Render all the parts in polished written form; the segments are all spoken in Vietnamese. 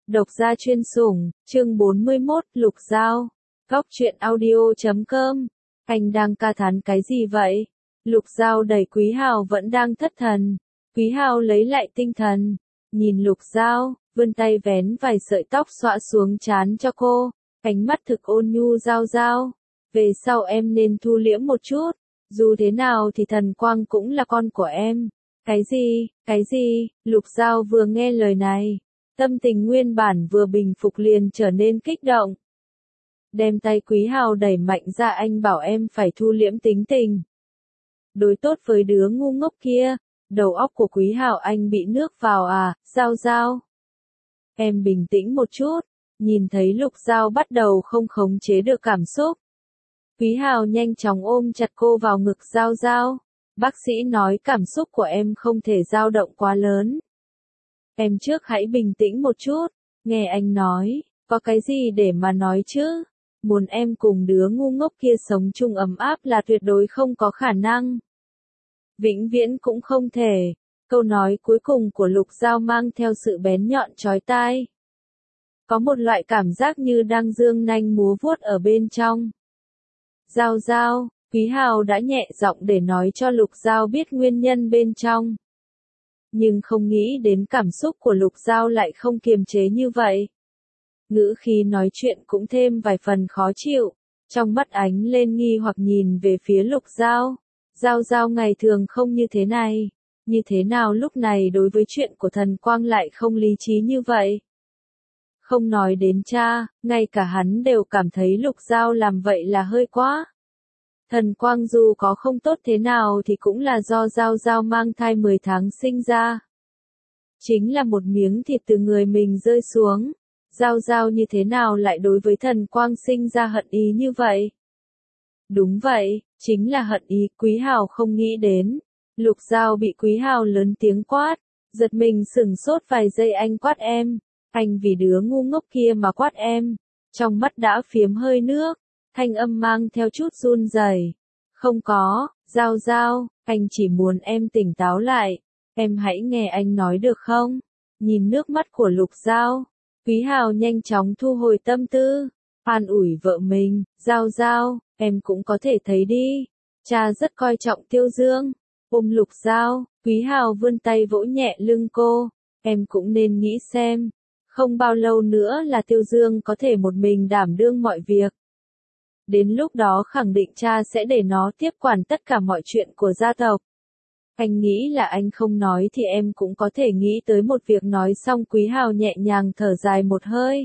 Độc gia chuyên sủng, chương 41, Lục Giao. Góc truyện audio.com. Anh đang ca thán cái gì vậy? Lục Giao đẩy Quý Hào vẫn đang thất thần. Quý Hào lấy lại tinh thần, nhìn Lục Giao, vươn tay vén vài sợi tóc xõa xuống trán cho cô, ánh mắt thực ôn nhu. Giao Giao, về sau em nên thu liễm một chút, dù thế nào thì Thần Quang cũng là con của em. Cái gì? Lục Giao vừa nghe lời này, tâm tình nguyên bản vừa bình phục liền trở nên kích động. Đem tay Quý Hào đẩy mạnh ra. Anh bảo em phải thu liễm tính tình, đối tốt với đứa ngu ngốc kia. Đầu óc của Quý Hào anh bị nước vào à? Giao Giao, em bình tĩnh một chút. Nhìn thấy Lục Giao bắt đầu không khống chế được cảm xúc, Quý Hào nhanh chóng ôm chặt cô vào ngực. Giao Giao, bác sĩ nói cảm xúc của em không thể dao động quá lớn. Em trước hãy bình tĩnh một chút, nghe anh nói, có cái gì để mà nói chứ? Muốn em cùng đứa ngu ngốc kia sống chung ấm áp là tuyệt đối không có khả năng. Vĩnh viễn cũng không thể. Câu nói cuối cùng của Lục Giao mang theo sự bén nhọn chói tai. Có một loại cảm giác như đang dương nanh múa vuốt ở bên trong. Giao Giao, Quý Hào đã nhẹ giọng để nói cho Lục Giao biết nguyên nhân bên trong. Nhưng không nghĩ đến cảm xúc của Lục Giao lại không kiềm chế như vậy. Ngữ khí nói chuyện cũng thêm vài phần khó chịu, trong mắt ánh lên nghi hoặc nhìn về phía Lục Giao. Giao Giao ngày thường không như thế này, như thế nào lúc này đối với chuyện của Thần Quang lại không lý trí như vậy? Không nói đến cha, ngay cả hắn đều cảm thấy Lục Giao làm vậy là hơi quá. Thần Quang dù có không tốt thế nào thì cũng là do Giao Giao mang thai 10 tháng sinh ra. Chính là một miếng thịt từ người mình rơi xuống. Giao Giao như thế nào lại đối với Thần Quang sinh ra hận ý như vậy? Đúng vậy, chính là hận ý. Quý Hào không nghĩ đến. Lục Giao bị Quý Hào lớn tiếng quát, giật mình sửng sốt vài giây. Anh quát em? Anh vì đứa ngu ngốc kia mà quát em? Trong mắt đã phiếm hơi nước, thanh âm mang theo chút run rẩy. Không có, Giao Giao, anh chỉ muốn em tỉnh táo lại. Em hãy nghe anh nói được không? Nhìn nước mắt của Lục Giao, Quý Hào nhanh chóng thu hồi tâm tư, an ủi vợ mình. Giao Giao, em cũng có thể thấy đi, cha rất coi trọng Tiêu Dương. Ôm Lục Giao, Quý Hào vươn tay vỗ nhẹ lưng cô. Em cũng nên nghĩ xem, không bao lâu nữa là Tiêu Dương có thể một mình đảm đương mọi việc. Đến lúc đó khẳng định cha sẽ để nó tiếp quản tất cả mọi chuyện của gia tộc. Anh nghĩ là anh không nói thì em cũng có thể nghĩ tới một việc. Nói xong Quý Hào nhẹ nhàng thở dài một hơi.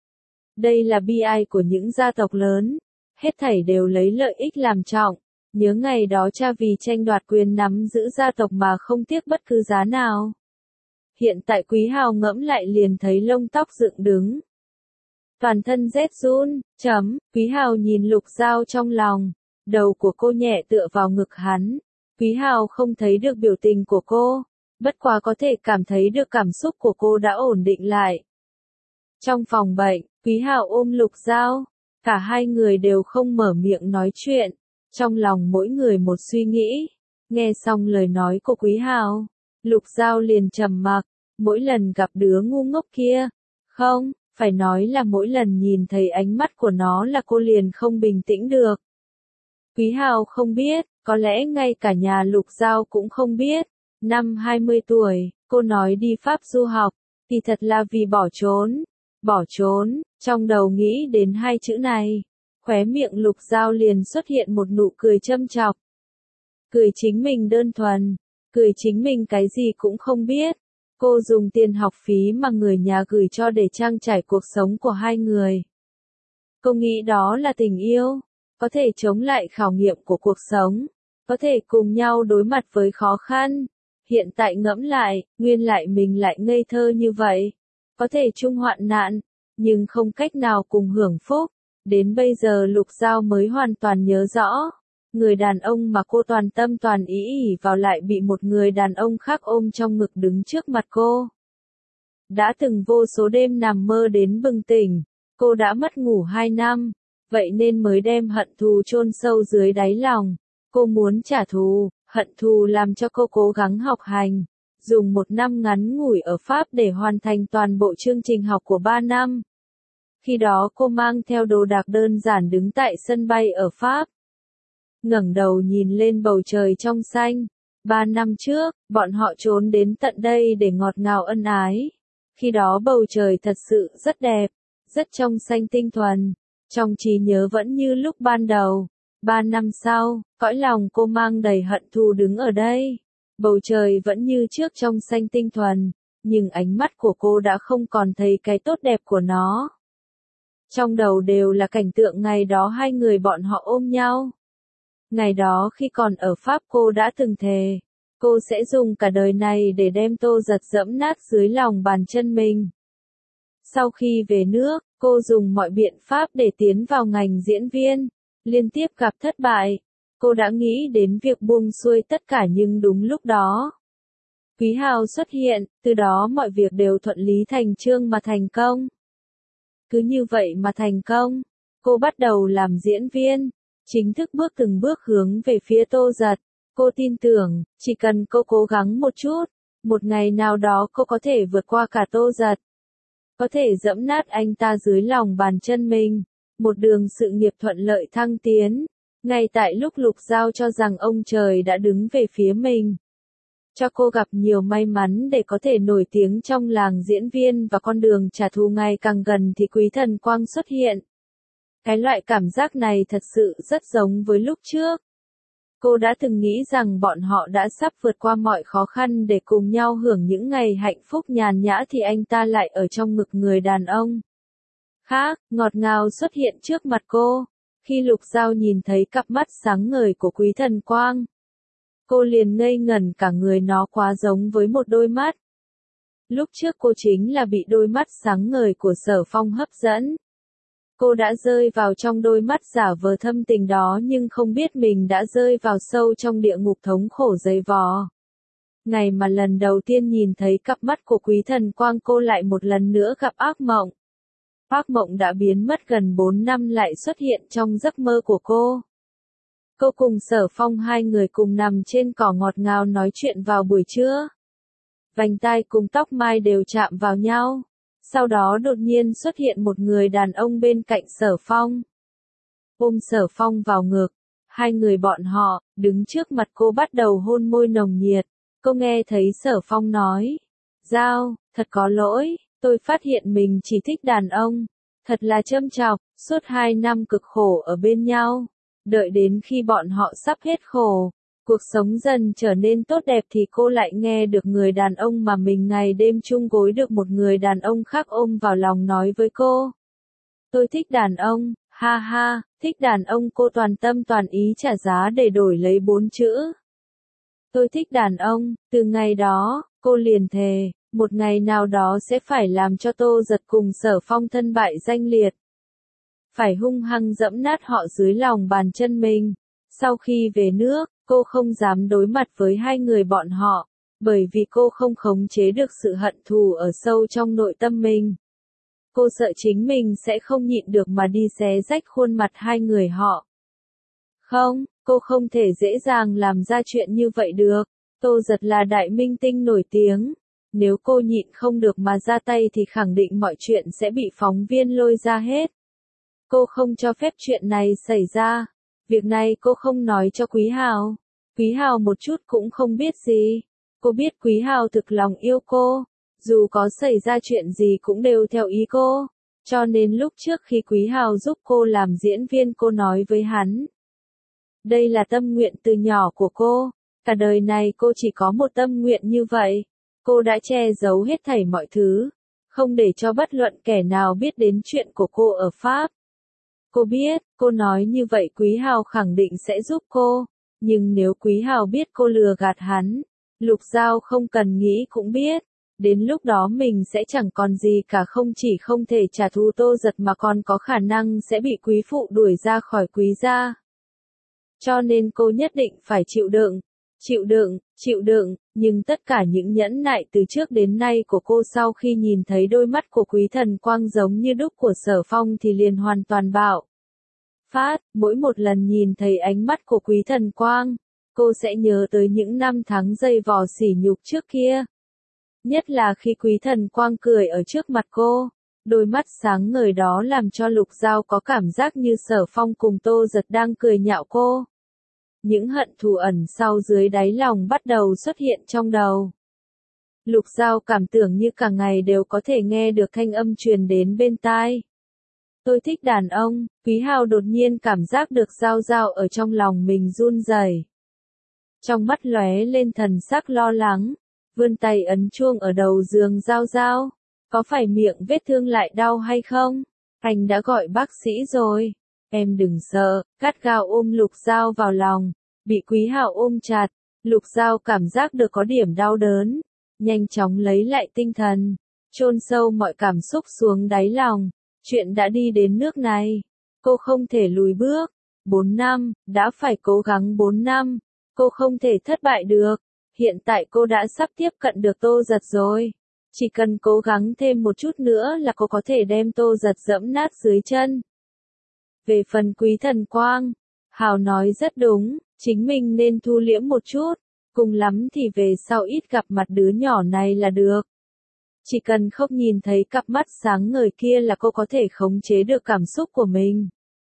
Đây là bi ai của những gia tộc lớn, hết thảy đều lấy lợi ích làm trọng. Nhớ ngày đó cha vì tranh đoạt quyền nắm giữ gia tộc mà không tiếc bất cứ giá nào. Hiện tại Quý Hào ngẫm lại liền thấy lông tóc dựng đứng, toàn thân rét run. Quý Hào nhìn Lục Giao trong lòng, đầu của cô nhẹ tựa vào ngực hắn. Quý Hào không thấy được biểu tình của cô, bất quá có thể cảm thấy được cảm xúc của cô đã ổn định lại. Trong phòng bệnh, Quý Hào ôm Lục Giao, cả hai người đều không mở miệng nói chuyện, trong lòng mỗi người một suy nghĩ. Nghe xong lời nói của Quý Hào, Lục Giao liền trầm mặc. Mỗi lần gặp đứa ngu ngốc kia, không, phải nói là mỗi lần nhìn thấy ánh mắt của nó là cô liền không bình tĩnh được. Quý Hào không biết, có lẽ ngay cả nhà Lục Giao cũng không biết. Năm 20 tuổi, cô nói đi Pháp du học, thì thật là vì bỏ trốn. Bỏ trốn, trong đầu nghĩ đến hai chữ này, khóe miệng Lục Giao liền xuất hiện một nụ cười châm chọc. Cười chính mình đơn thuần, cười chính mình cái gì cũng không biết. Cô dùng tiền học phí mà người nhà gửi cho để trang trải cuộc sống của hai người. Cô nghĩ đó là tình yêu, có thể chống lại khảo nghiệm của cuộc sống, có thể cùng nhau đối mặt với khó khăn. Hiện tại ngẫm lại, nguyên lại mình lại ngây thơ như vậy, có thể chung hoạn nạn, nhưng không cách nào cùng hưởng phúc. Đến bây giờ Lục Giao mới hoàn toàn nhớ rõ, người đàn ông mà cô toàn tâm toàn ý ỷ vào lại bị một người đàn ông khác ôm trong ngực đứng trước mặt cô. Đã từng vô số đêm nằm mơ đến bừng tỉnh, cô đã mất ngủ 2 năm, vậy nên mới đem hận thù chôn sâu dưới đáy lòng. Cô muốn trả thù, hận thù làm cho cô cố gắng học hành, dùng 1 năm ngắn ngủi ở Pháp để hoàn thành toàn bộ chương trình học của 3 năm. Khi đó cô mang theo đồ đạc đơn giản đứng tại sân bay ở Pháp. Ngẩng đầu nhìn lên bầu trời trong xanh. 3 năm trước, bọn họ trốn đến tận đây để ngọt ngào ân ái. Khi đó bầu trời thật sự rất đẹp, rất trong xanh tinh thuần. Trong trí nhớ vẫn như lúc ban đầu. 3 năm sau, cõi lòng cô mang đầy hận thù đứng ở đây. Bầu trời vẫn như trước trong xanh tinh thuần, nhưng ánh mắt của cô đã không còn thấy cái tốt đẹp của nó. Trong đầu đều là cảnh tượng ngày đó hai người bọn họ ôm nhau. Ngày đó khi còn ở Pháp cô đã từng thề, cô sẽ dùng cả đời này để đem Tô Giật dẫm nát dưới lòng bàn chân mình. Sau khi về nước, cô dùng mọi biện pháp để tiến vào ngành diễn viên, liên tiếp gặp thất bại. Cô đã nghĩ đến việc buông xuôi tất cả nhưng đúng lúc đó, Quý Hào xuất hiện, từ đó mọi việc đều thuận lý thành chương mà thành công. Cứ như vậy mà thành công, cô bắt đầu làm diễn viên, chính thức bước từng bước hướng về phía Tô Giật. Cô tin tưởng, chỉ cần cô cố gắng một chút, một ngày nào đó cô có thể vượt qua cả Tô Giật. Có thể dẫm nát anh ta dưới lòng bàn chân mình, một đường sự nghiệp thuận lợi thăng tiến. Ngay tại lúc Lục Giao cho rằng ông trời đã đứng về phía mình, cho cô gặp nhiều may mắn để có thể nổi tiếng trong làng diễn viên và con đường trả thù ngày càng gần thì Quý Thần Quang xuất hiện. Cái loại cảm giác này thật sự rất giống với lúc trước. Cô đã từng nghĩ rằng bọn họ đã sắp vượt qua mọi khó khăn để cùng nhau hưởng những ngày hạnh phúc nhàn nhã thì anh ta lại ở trong ngực người đàn ông khác, ngọt ngào xuất hiện trước mặt cô. Khi Lục Giao nhìn thấy cặp mắt sáng ngời của Quý Thần Quang, cô liền ngây ngẩn cả người, nó quá giống với một đôi mắt. Lúc trước cô chính là bị đôi mắt sáng ngời của Sở Phong hấp dẫn. Cô đã rơi vào trong đôi mắt giả vờ thâm tình đó nhưng không biết mình đã rơi vào sâu trong địa ngục thống khổ dày vò. Ngày mà lần đầu tiên nhìn thấy cặp mắt của Quý Thần Quang cô lại một lần nữa gặp ác mộng. Ác mộng đã biến mất gần 4 năm lại xuất hiện trong giấc mơ của cô. Cô cùng Sở Phong hai người cùng nằm trên cỏ ngọt ngào nói chuyện vào buổi trưa. Vành tai cùng tóc mai đều chạm vào nhau. Sau đó đột nhiên xuất hiện một người đàn ông bên cạnh Sở Phong. Ôm Sở Phong vào ngực, hai người bọn họ, đứng trước mặt cô bắt đầu hôn môi nồng nhiệt. Cô nghe thấy Sở Phong nói, Giao, thật có lỗi, tôi phát hiện mình chỉ thích đàn ông. Thật là châm chọc, suốt 2 năm cực khổ ở bên nhau. Đợi đến khi bọn họ sắp hết khổ, cuộc sống dần trở nên tốt đẹp thì cô lại nghe được người đàn ông mà mình ngày đêm chung gối được một người đàn ông khác ôm vào lòng nói với cô. Tôi thích đàn ông, ha ha, thích đàn ông. Cô toàn tâm toàn ý trả giá để đổi lấy 4 chữ. Tôi thích đàn ông. Từ ngày đó, cô liền thề, một ngày nào đó sẽ phải làm cho Tô Giật cùng Sở Phong thân bại danh liệt. Phải hung hăng dẫm nát họ dưới lòng bàn chân mình. Sau khi về nước, cô không dám đối mặt với hai người bọn họ, bởi vì cô không khống chế được sự hận thù ở sâu trong nội tâm mình. Cô sợ chính mình sẽ không nhịn được mà đi xé rách khuôn mặt hai người họ. Không, cô không thể dễ dàng làm ra chuyện như vậy được. Tô Giật là đại minh tinh nổi tiếng. Nếu cô nhịn không được mà ra tay thì khẳng định mọi chuyện sẽ bị phóng viên lôi ra hết. Cô không cho phép chuyện này xảy ra. Việc này cô không nói cho Quý Hào. Quý Hào một chút cũng không biết gì. Cô biết Quý Hào thực lòng yêu cô. Dù có xảy ra chuyện gì cũng đều theo ý cô. Cho nên lúc trước khi Quý Hào giúp cô làm diễn viên cô nói với hắn. Đây là tâm nguyện từ nhỏ của cô. Cả đời này cô chỉ có một tâm nguyện như vậy. Cô đã che giấu hết thảy mọi thứ. Không để cho bất luận kẻ nào biết đến chuyện của cô ở Pháp. Cô biết, cô nói như vậy Quý Hào khẳng định sẽ giúp cô. Nhưng nếu Quý Hào biết cô lừa gạt hắn, Lục Giao không cần nghĩ cũng biết. Đến lúc đó mình sẽ chẳng còn gì cả, không chỉ không thể trả thù Tô Giật mà còn có khả năng sẽ bị quý phụ đuổi ra khỏi Quý gia. Cho nên cô nhất định phải chịu đựng, nhưng tất cả những nhẫn nại từ trước đến nay của cô sau khi nhìn thấy đôi mắt của Quý Thần Quang giống như đúc của Sở Phong thì liền hoàn toàn bạo phát. Mỗi một lần nhìn thấy ánh mắt của Quý Thần Quang, cô sẽ nhớ tới những năm tháng dày vò sỉ nhục trước kia. Nhất là khi Quý Thần Quang cười ở trước mặt cô, đôi mắt sáng ngời đó làm cho Lục Giao có cảm giác như Sở Phong cùng Tô Giật đang cười nhạo cô. Những hận thù ẩn sau dưới đáy lòng bắt đầu xuất hiện trong đầu. Lục Giao cảm tưởng như cả ngày đều có thể nghe được thanh âm truyền đến bên tai. Tôi thích đàn ông. Quý Hào đột nhiên cảm giác được Giao Giao ở trong lòng mình run rẩy. Trong mắt lóe lên thần sắc lo lắng, vươn tay ấn chuông ở đầu giường Giao Giao. Có phải miệng vết thương lại đau hay không? Anh đã gọi bác sĩ rồi. Em đừng sợ. Gắt gao ôm Lục Giao vào lòng. Bị Quý Hào ôm chặt, Lục Giao cảm giác được có điểm đau đớn. Nhanh chóng lấy lại tinh thần, chôn sâu mọi cảm xúc xuống đáy lòng. Chuyện đã đi đến nước này, cô không thể lùi bước. 4 năm, đã phải cố gắng 4 năm, cô không thể thất bại được. Hiện tại cô đã sắp tiếp cận được Tô Giật rồi. Chỉ cần cố gắng thêm một chút nữa là cô có thể đem Tô Giật dẫm nát dưới chân. Về phần Quý Thần Quang, Hào nói rất đúng, chính mình nên thu liễm một chút. Cùng lắm thì về sau ít gặp mặt đứa nhỏ này là được. Chỉ cần không nhìn thấy cặp mắt sáng ngời kia là cô có thể khống chế được cảm xúc của mình.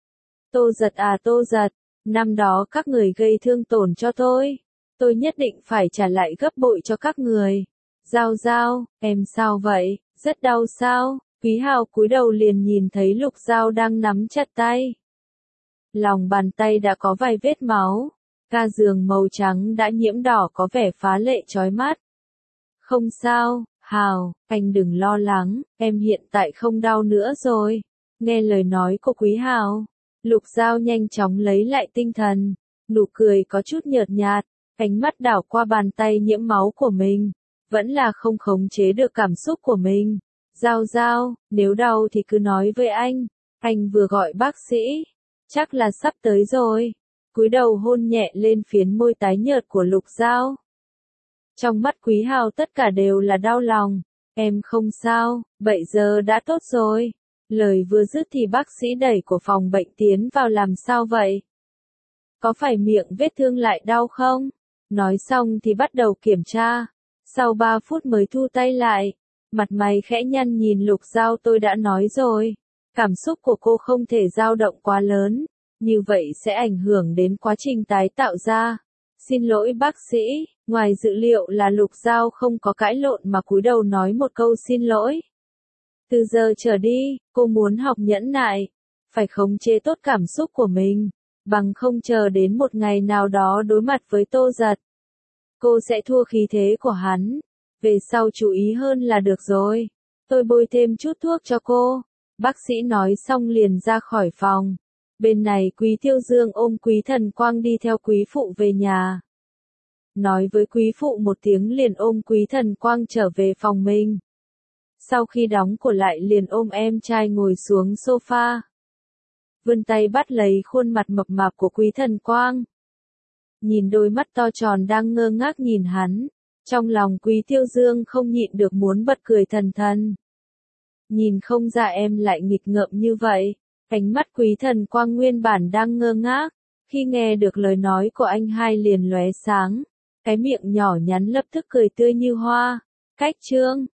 Tô Giật à Tô Giật, năm đó các người gây thương tổn cho tôi nhất định phải trả lại gấp bội cho các người. Giao Giao, em sao vậy, rất đau sao? Quý Hào cúi đầu liền nhìn thấy Lục Giao đang nắm chặt tay. Lòng bàn tay đã có vài vết máu. Ga giường màu trắng đã nhiễm đỏ có vẻ phá lệ chói mắt. Không sao, Hào, anh đừng lo lắng, em hiện tại không đau nữa rồi. Nghe lời nói của Quý Hào, Lục Giao nhanh chóng lấy lại tinh thần, nụ cười có chút nhợt nhạt, ánh mắt đảo qua bàn tay nhiễm máu của mình, vẫn là không khống chế được cảm xúc của mình. Giao Giao, nếu đau thì cứ nói với anh vừa gọi bác sĩ, chắc là sắp tới rồi. Cúi đầu hôn nhẹ lên phiến môi tái nhợt của Lục Giao. Trong mắt Quý Hào tất cả đều là đau lòng. Em không sao, vậy giờ đã tốt rồi. Lời vừa dứt thì bác sĩ đẩy của phòng bệnh tiến vào. Làm sao vậy? Có phải miệng vết thương lại đau không? Nói xong thì bắt đầu kiểm tra. Sau 3 phút mới thu tay lại. Mặt mày khẽ nhăn nhìn Lục Giao. Tôi đã nói rồi. Cảm xúc của cô không thể dao động quá lớn. Như vậy sẽ ảnh hưởng đến quá trình tái tạo ra. Xin lỗi bác sĩ, ngoài dự liệu là Lục Giao không có cãi lộn mà cúi đầu nói một câu xin lỗi. Từ giờ trở đi, cô muốn học nhẫn nại, phải khống chế tốt cảm xúc của mình, bằng không chờ đến một ngày nào đó đối mặt với Tô Giật. Cô sẽ thua khí thế của hắn, về sau chú ý hơn là được rồi. Tôi bôi thêm chút thuốc cho cô. Bác sĩ nói xong liền ra khỏi phòng. Bên này Quý Tiêu Dương ôm Quý Thần Quang đi theo quý phụ về nhà. Nói với quý phụ một tiếng liền ôm Quý Thần Quang trở về phòng mình. Sau khi đóng cửa lại liền ôm em trai ngồi xuống sofa. Vươn tay bắt lấy khuôn mặt mập mạp của Quý Thần Quang. Nhìn đôi mắt to tròn đang ngơ ngác nhìn hắn. Trong lòng Quý Tiêu Dương không nhịn được muốn bật cười thần thần. Nhìn không ra em lại nghịch ngợm như vậy. Ánh mắt Quý Thần Quang nguyên bản đang ngơ ngác, khi nghe được lời nói của anh hai liền lóe sáng, cái miệng nhỏ nhắn lập tức cười tươi như hoa. Cách chương